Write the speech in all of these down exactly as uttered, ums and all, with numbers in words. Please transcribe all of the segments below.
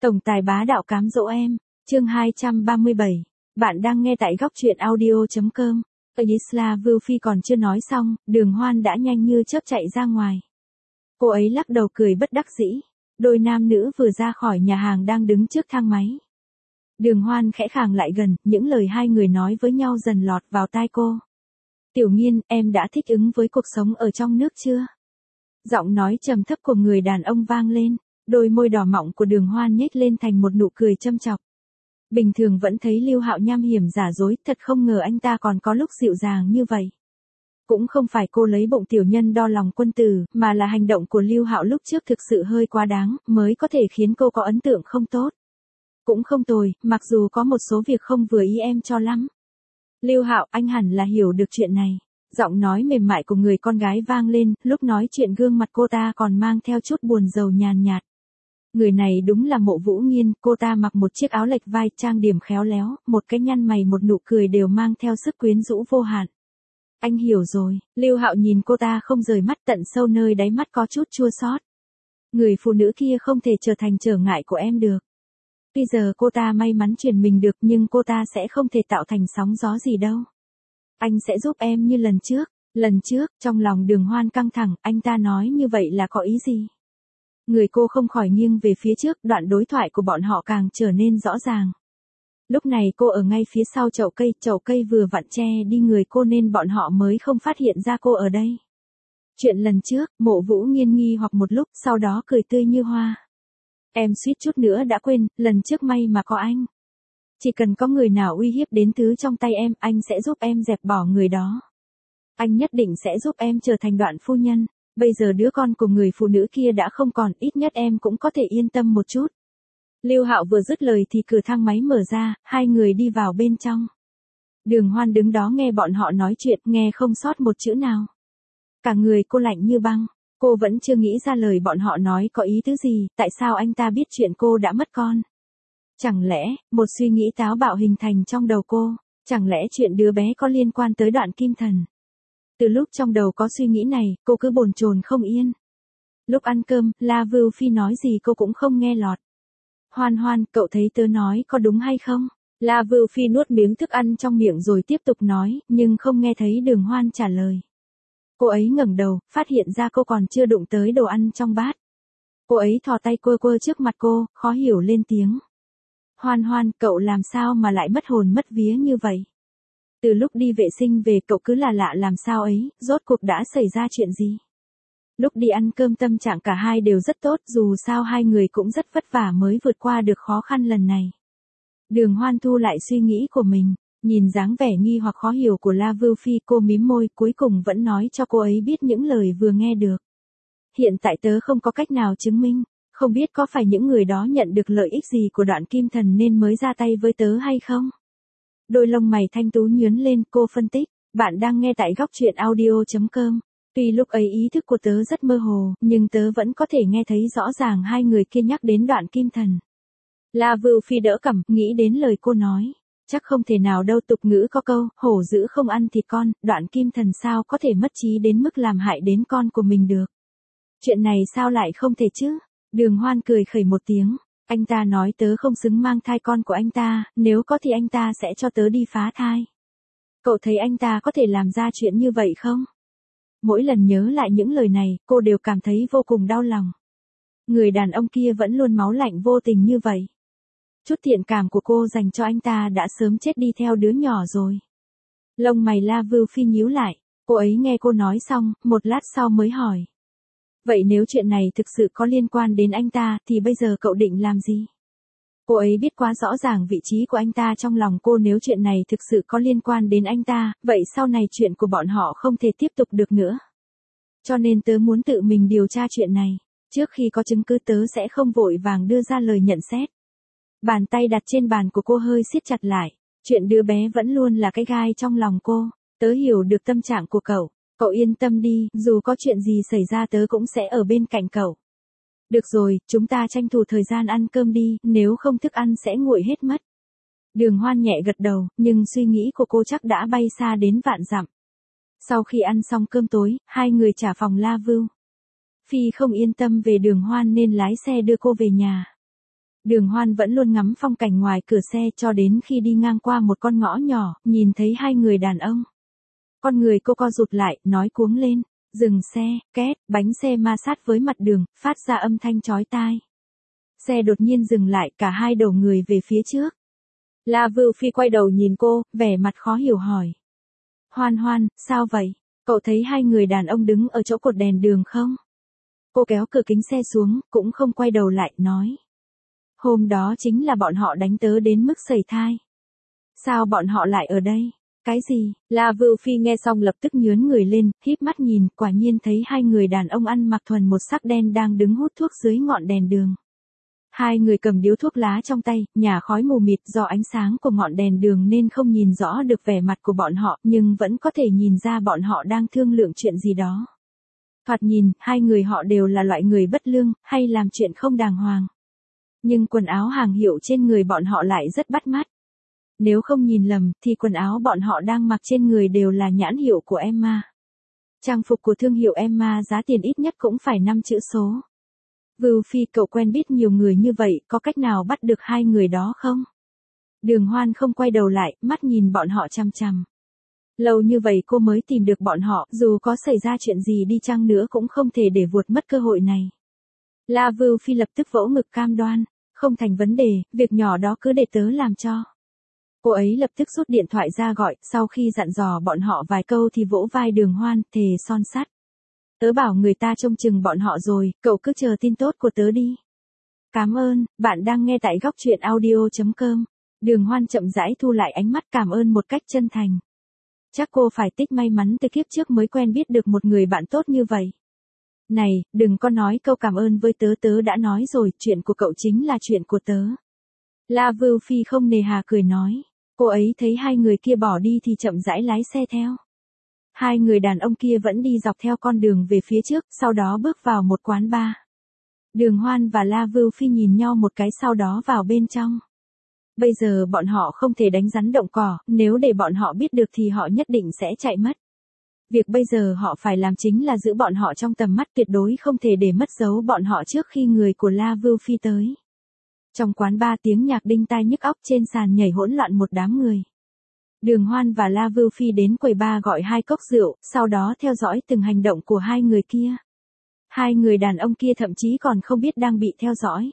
Tổng tài bá đạo cám dỗ em, chương hai trăm ba mươi bảy. Bạn đang nghe tại góc truyện audio chấm com. Isla Vưu Phi còn chưa nói xong, Đường Hoan đã nhanh như chớp chạy ra ngoài. Cô ấy lắc đầu cười bất đắc dĩ. Đôi nam nữ vừa ra khỏi nhà hàng đang đứng trước thang máy. Đường Hoan khẽ khàng lại gần, những lời hai người nói với nhau dần lọt vào tai cô. Tiểu Nghiên, em đã thích ứng với cuộc sống ở trong nước chưa? Giọng nói trầm thấp của người đàn ông vang lên, đôi môi đỏ mọng của Đường Hoan nhếch lên thành một nụ cười châm chọc. Bình thường vẫn thấy Lưu Hạo nham hiểm giả dối, thật không ngờ anh ta còn có lúc dịu dàng như vậy. Cũng không phải cô lấy bụng tiểu nhân đo lòng quân tử, mà là hành động của Lưu Hạo lúc trước thực sự hơi quá đáng, mới có thể khiến cô có ấn tượng không tốt. Cũng không tồi, mặc dù có một số việc không vừa ý em cho lắm. Lưu Hạo, anh hẳn là hiểu được chuyện này. Giọng nói mềm mại của người con gái vang lên, lúc nói chuyện gương mặt cô ta còn mang theo chút buồn rầu nhàn nhạt. Người này đúng là Mộ Vũ Nghiên, cô ta mặc một chiếc áo lệch vai trang điểm khéo léo, một cái nhăn mày một nụ cười đều mang theo sức quyến rũ vô hạn. Anh hiểu rồi, Lưu Hạo nhìn cô ta không rời mắt, tận sâu nơi đáy mắt có chút chua xót. Người phụ nữ kia không thể trở thành trở ngại của em được. Bây giờ cô ta may mắn chuyển mình được nhưng cô ta sẽ không thể tạo thành sóng gió gì đâu. Anh sẽ giúp em như lần trước. Lần trước, trong lòng Đường Hoan căng thẳng, anh ta nói như vậy là có ý gì? Người cô không khỏi nghiêng về phía trước, đoạn đối thoại của bọn họ càng trở nên rõ ràng. Lúc này cô ở ngay phía sau chậu cây, chậu cây vừa vặn che đi người cô nên bọn họ mới không phát hiện ra cô ở đây. Chuyện lần trước, Mộ Vũ Nghiên nghi hoặc một lúc, sau đó cười tươi như hoa. Em suýt chút nữa đã quên, lần trước may mà có anh. Chỉ cần có người nào uy hiếp đến thứ trong tay em, anh sẽ giúp em dẹp bỏ người đó. Anh nhất định sẽ giúp em trở thành Đoạn phu nhân. Bây giờ đứa con của người phụ nữ kia đã không còn, ít nhất em cũng có thể yên tâm một chút. Lưu Hạo vừa dứt lời thì cửa thang máy mở ra, hai người đi vào bên trong. Đường Hoan đứng đó nghe bọn họ nói chuyện, nghe không sót một chữ nào. Cả người cô lạnh như băng, cô vẫn chưa nghĩ ra lời bọn họ nói có ý tứ gì, tại sao anh ta biết chuyện cô đã mất con. Chẳng lẽ, một suy nghĩ táo bạo hình thành trong đầu cô, chẳng lẽ chuyện đứa bé có liên quan tới Đoạn Kim Thần. Từ lúc trong đầu có suy nghĩ này, cô cứ bồn chồn không yên. Lúc ăn cơm, La Vưu Phi nói gì cô cũng không nghe lọt. Hoan Hoan, cậu thấy tớ nói có đúng hay không? La Vưu Phi nuốt miếng thức ăn trong miệng rồi tiếp tục nói, nhưng không nghe thấy Đường Hoan trả lời. Cô ấy ngẩng đầu, phát hiện ra cô còn chưa đụng tới đồ ăn trong bát. Cô ấy thò tay quơ quơ trước mặt cô, khó hiểu lên tiếng. Hoan Hoan, cậu làm sao mà lại mất hồn mất vía như vậy? Từ lúc đi vệ sinh về cậu cứ là lạ làm sao ấy, rốt cuộc đã xảy ra chuyện gì? Lúc đi ăn cơm tâm trạng cả hai đều rất tốt, dù sao hai người cũng rất vất vả mới vượt qua được khó khăn lần này. Đường Hoan thu lại suy nghĩ của mình, nhìn dáng vẻ nghi hoặc khó hiểu của La Vưu Phi, cô mím môi, cuối cùng vẫn nói cho cô ấy biết những lời vừa nghe được. Hiện tại tớ không có cách nào chứng minh, không biết có phải những người đó nhận được lợi ích gì của Đoạn Kim Thần nên mới ra tay với tớ hay không? Đôi lông mày thanh tú nhướng lên, cô phân tích, bạn đang nghe tại góc truyện audio chấm com. Tuy lúc ấy ý thức của tớ rất mơ hồ, nhưng tớ vẫn có thể nghe thấy rõ ràng hai người kia nhắc đến Đoạn Kim Thần. La Vưu Phi đỡ cằm, nghĩ đến lời cô nói. Chắc không thể nào đâu, tục ngữ có câu, hổ dữ không ăn thịt con, Đoạn Kim Thần sao có thể mất trí đến mức làm hại đến con của mình được. Chuyện này sao lại không thể chứ? Đường Hoan cười khẩy một tiếng. Anh ta nói tớ không xứng mang thai con của anh ta, nếu có thì anh ta sẽ cho tớ đi phá thai. Cậu thấy anh ta có thể làm ra chuyện như vậy không? Mỗi lần nhớ lại những lời này, cô đều cảm thấy vô cùng đau lòng. Người đàn ông kia vẫn luôn máu lạnh vô tình như vậy. Chút thiện cảm của cô dành cho anh ta đã sớm chết đi theo đứa nhỏ rồi. Lông mày La Vưu Phi nhíu lại, cô ấy nghe cô nói xong, một lát sau mới hỏi. Vậy nếu chuyện này thực sự có liên quan đến anh ta, thì bây giờ cậu định làm gì? Cô ấy biết quá rõ ràng vị trí của anh ta trong lòng cô, nếu chuyện này thực sự có liên quan đến anh ta, vậy sau này chuyện của bọn họ không thể tiếp tục được nữa. Cho nên tớ muốn tự mình điều tra chuyện này, trước khi có chứng cứ tớ sẽ không vội vàng đưa ra lời nhận xét. Bàn tay đặt trên bàn của cô hơi siết chặt lại, chuyện đứa bé vẫn luôn là cái gai trong lòng cô, tớ hiểu được tâm trạng của cậu. Cậu yên tâm đi, dù có chuyện gì xảy ra tớ cũng sẽ ở bên cạnh cậu. Được rồi, chúng ta tranh thủ thời gian ăn cơm đi, nếu không thức ăn sẽ nguội hết mất. Đường Hoan nhẹ gật đầu, nhưng suy nghĩ của cô chắc đã bay xa đến vạn dặm. Sau khi ăn xong cơm tối, hai người trả phòng La Vưu Phi không yên tâm về Đường Hoan nên lái xe đưa cô về nhà. Đường Hoan vẫn luôn ngắm phong cảnh ngoài cửa xe cho đến khi đi ngang qua một con ngõ nhỏ, nhìn thấy hai người đàn ông. Con người cô co rụt lại, nói cuống lên, dừng xe, két, bánh xe ma sát với mặt đường, phát ra âm thanh chói tai. Xe đột nhiên dừng lại, cả hai đổ người về phía trước. La Vưu Phi quay đầu nhìn cô, vẻ mặt khó hiểu hỏi. Hoan Hoan, sao vậy? Cậu thấy hai người đàn ông đứng ở chỗ cột đèn đường không? Cô kéo cửa kính xe xuống, cũng không quay đầu lại, nói. Hôm đó chính là bọn họ đánh tớ đến mức sẩy thai. Sao bọn họ lại ở đây? Cái gì? La Vưu Phi nghe xong lập tức nhướng người lên, híp mắt nhìn, quả nhiên thấy hai người đàn ông ăn mặc thuần một sắc đen đang đứng hút thuốc dưới ngọn đèn đường. Hai người cầm điếu thuốc lá trong tay, nhả khói mù mịt, do ánh sáng của ngọn đèn đường nên không nhìn rõ được vẻ mặt của bọn họ, nhưng vẫn có thể nhìn ra bọn họ đang thương lượng chuyện gì đó. Thoạt nhìn, hai người họ đều là loại người bất lương, hay làm chuyện không đàng hoàng. Nhưng quần áo hàng hiệu trên người bọn họ lại rất bắt mắt. Nếu không nhìn lầm, thì quần áo bọn họ đang mặc trên người đều là nhãn hiệu của Emma. Trang phục của thương hiệu Emma giá tiền ít nhất cũng phải năm chữ số. Vưu Phi, cậu quen biết nhiều người như vậy, có cách nào bắt được hai người đó không? Đường Hoan không quay đầu lại, mắt nhìn bọn họ chằm chằm. Lâu như vậy cô mới tìm được bọn họ, dù có xảy ra chuyện gì đi chăng nữa cũng không thể để vuột mất cơ hội này. La Vưu Phi lập tức vỗ ngực cam đoan, không thành vấn đề, việc nhỏ đó cứ để tớ làm cho. Cô ấy lập tức rút điện thoại ra gọi, sau khi dặn dò bọn họ vài câu thì vỗ vai Đường Hoan, thề son sắt. Tớ bảo người ta trông chừng bọn họ rồi, cậu cứ chờ tin tốt của tớ đi. Cảm ơn, bạn đang nghe tại góc truyện audio chấm com. Đường Hoan chậm rãi thu lại ánh mắt cảm ơn một cách chân thành. Chắc cô phải tích may mắn từ kiếp trước mới quen biết được một người bạn tốt như vậy. Này, đừng có nói câu cảm ơn với tớ, tớ đã nói rồi, chuyện của cậu chính là chuyện của tớ. La Vưu Phi không nề hà cười nói. Cô ấy thấy hai người kia bỏ đi thì chậm rãi lái xe theo. Hai người đàn ông kia vẫn đi dọc theo con đường về phía trước, sau đó bước vào một quán bar. Đường Hoan và La Vưu Phi nhìn nhau một cái sau đó vào bên trong. Bây giờ bọn họ không thể đánh rắn động cỏ, nếu để bọn họ biết được thì họ nhất định sẽ chạy mất. Việc bây giờ họ phải làm chính là giữ bọn họ trong tầm mắt, tuyệt đối không thể để mất dấu bọn họ trước khi người của La Vưu Phi tới. Trong quán bar tiếng nhạc đinh tai nhức óc, trên sàn nhảy hỗn loạn một đám người. Đường Hoan và La Vưu Phi đến quầy bar gọi hai cốc rượu, sau đó theo dõi từng hành động của hai người kia. Hai người đàn ông kia thậm chí còn không biết đang bị theo dõi.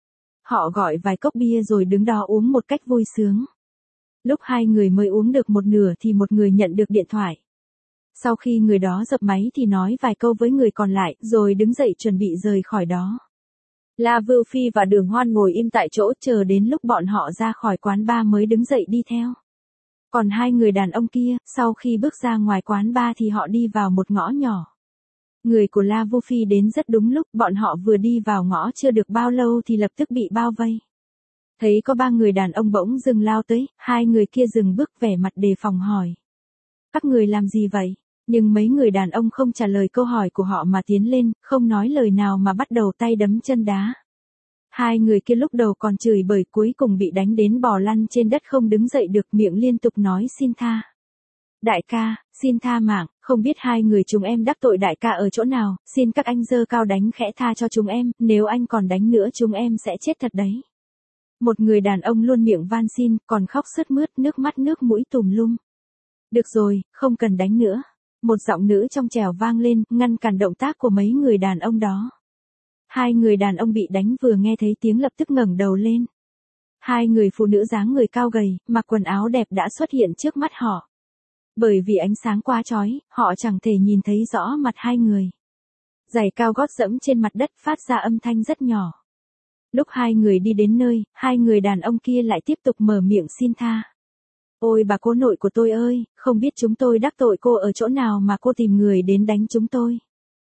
Họ gọi vài cốc bia rồi đứng đó uống một cách vui sướng. Lúc hai người mới uống được một nửa thì một người nhận được điện thoại. Sau khi người đó dập máy thì nói vài câu với người còn lại, rồi đứng dậy chuẩn bị rời khỏi đó. La Vưu Phi và Đường Hoan ngồi im tại chỗ chờ đến lúc bọn họ ra khỏi quán bar mới đứng dậy đi theo. Còn hai người đàn ông kia, sau khi bước ra ngoài quán bar thì họ đi vào một ngõ nhỏ. Người của La Vưu Phi đến rất đúng lúc, bọn họ vừa đi vào ngõ chưa được bao lâu thì lập tức bị bao vây. Thấy có ba người đàn ông bỗng dừng lao tới, hai người kia dừng bước vẻ mặt đề phòng hỏi. Các người làm gì vậy? Nhưng mấy người đàn ông không trả lời câu hỏi của họ mà tiến lên, không nói lời nào mà bắt đầu tay đấm chân đá. Hai người kia lúc đầu còn chửi bới, cuối cùng bị đánh đến bò lăn trên đất không đứng dậy được, miệng liên tục nói xin tha. Đại ca, xin tha mạng, không biết hai người chúng em đắc tội đại ca ở chỗ nào, xin các anh giơ cao đánh khẽ tha cho chúng em, nếu anh còn đánh nữa chúng em sẽ chết thật đấy. Một người đàn ông luôn miệng van xin, còn khóc sướt mướt, nước mắt nước mũi tùm lum. Được rồi, không cần đánh nữa. Một giọng nữ trong trẻo vang lên, ngăn cản động tác của mấy người đàn ông đó. Hai người đàn ông bị đánh vừa nghe thấy tiếng lập tức ngẩng đầu lên. Hai người phụ nữ dáng người cao gầy, mặc quần áo đẹp đã xuất hiện trước mắt họ. Bởi vì ánh sáng quá chói, họ chẳng thể nhìn thấy rõ mặt hai người. Giày cao gót dẫm trên mặt đất phát ra âm thanh rất nhỏ. Lúc hai người đi đến nơi, hai người đàn ông kia lại tiếp tục mở miệng xin tha. Ôi bà cố nội của tôi ơi, không biết chúng tôi đắc tội cô ở chỗ nào mà cô tìm người đến đánh chúng tôi.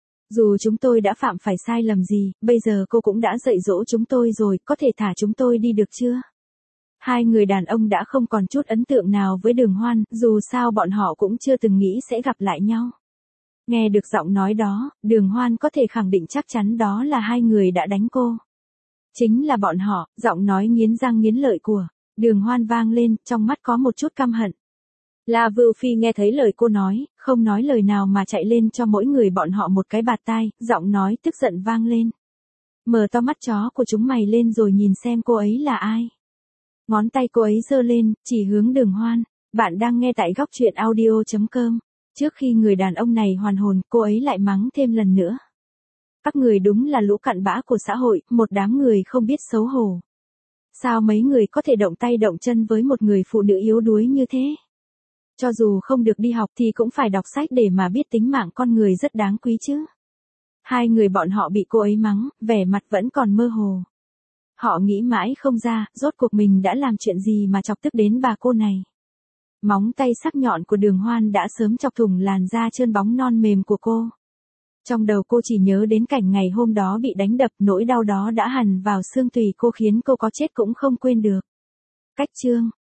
Dù chúng tôi đã phạm phải sai lầm gì, bây giờ cô cũng đã dạy dỗ chúng tôi rồi, có thể thả chúng tôi đi được chưa? Hai người đàn ông đã không còn chút ấn tượng nào với Đường Hoan, dù sao bọn họ cũng chưa từng nghĩ sẽ gặp lại nhau. Nghe được giọng nói đó, Đường Hoan có thể khẳng định chắc chắn đó là hai người đã đánh cô. Chính là bọn họ, giọng nói nghiến răng nghiến lợi của Đường Hoan vang lên, trong mắt có một chút căm hận. La Vưu Phi nghe thấy lời cô nói, không nói lời nào mà chạy lên cho mỗi người bọn họ một cái bạt tai, giọng nói tức giận vang lên. Mở to mắt chó của chúng mày lên rồi nhìn xem cô ấy là ai. Ngón tay cô ấy giơ lên, chỉ hướng Đường Hoan. Bạn đang nghe tại góc truyện audio chấm com. Trước khi người đàn ông này hoàn hồn, cô ấy lại mắng thêm lần nữa. Các người đúng là lũ cặn bã của xã hội, một đám người không biết xấu hổ. Sao mấy người có thể động tay động chân với một người phụ nữ yếu đuối như thế? Cho dù không được đi học thì cũng phải đọc sách để mà biết tính mạng con người rất đáng quý chứ. Hai người bọn họ bị cô ấy mắng, vẻ mặt vẫn còn mơ hồ. Họ nghĩ mãi không ra, rốt cuộc mình đã làm chuyện gì mà chọc tức đến bà cô này. Móng tay sắc nhọn của Đường Hoan đã sớm chọc thủng làn da trơn bóng non mềm của cô. Trong đầu cô chỉ nhớ đến cảnh ngày hôm đó bị đánh đập, nỗi đau đó đã hằn vào xương tủy cô khiến cô có chết cũng không quên được. Cách chương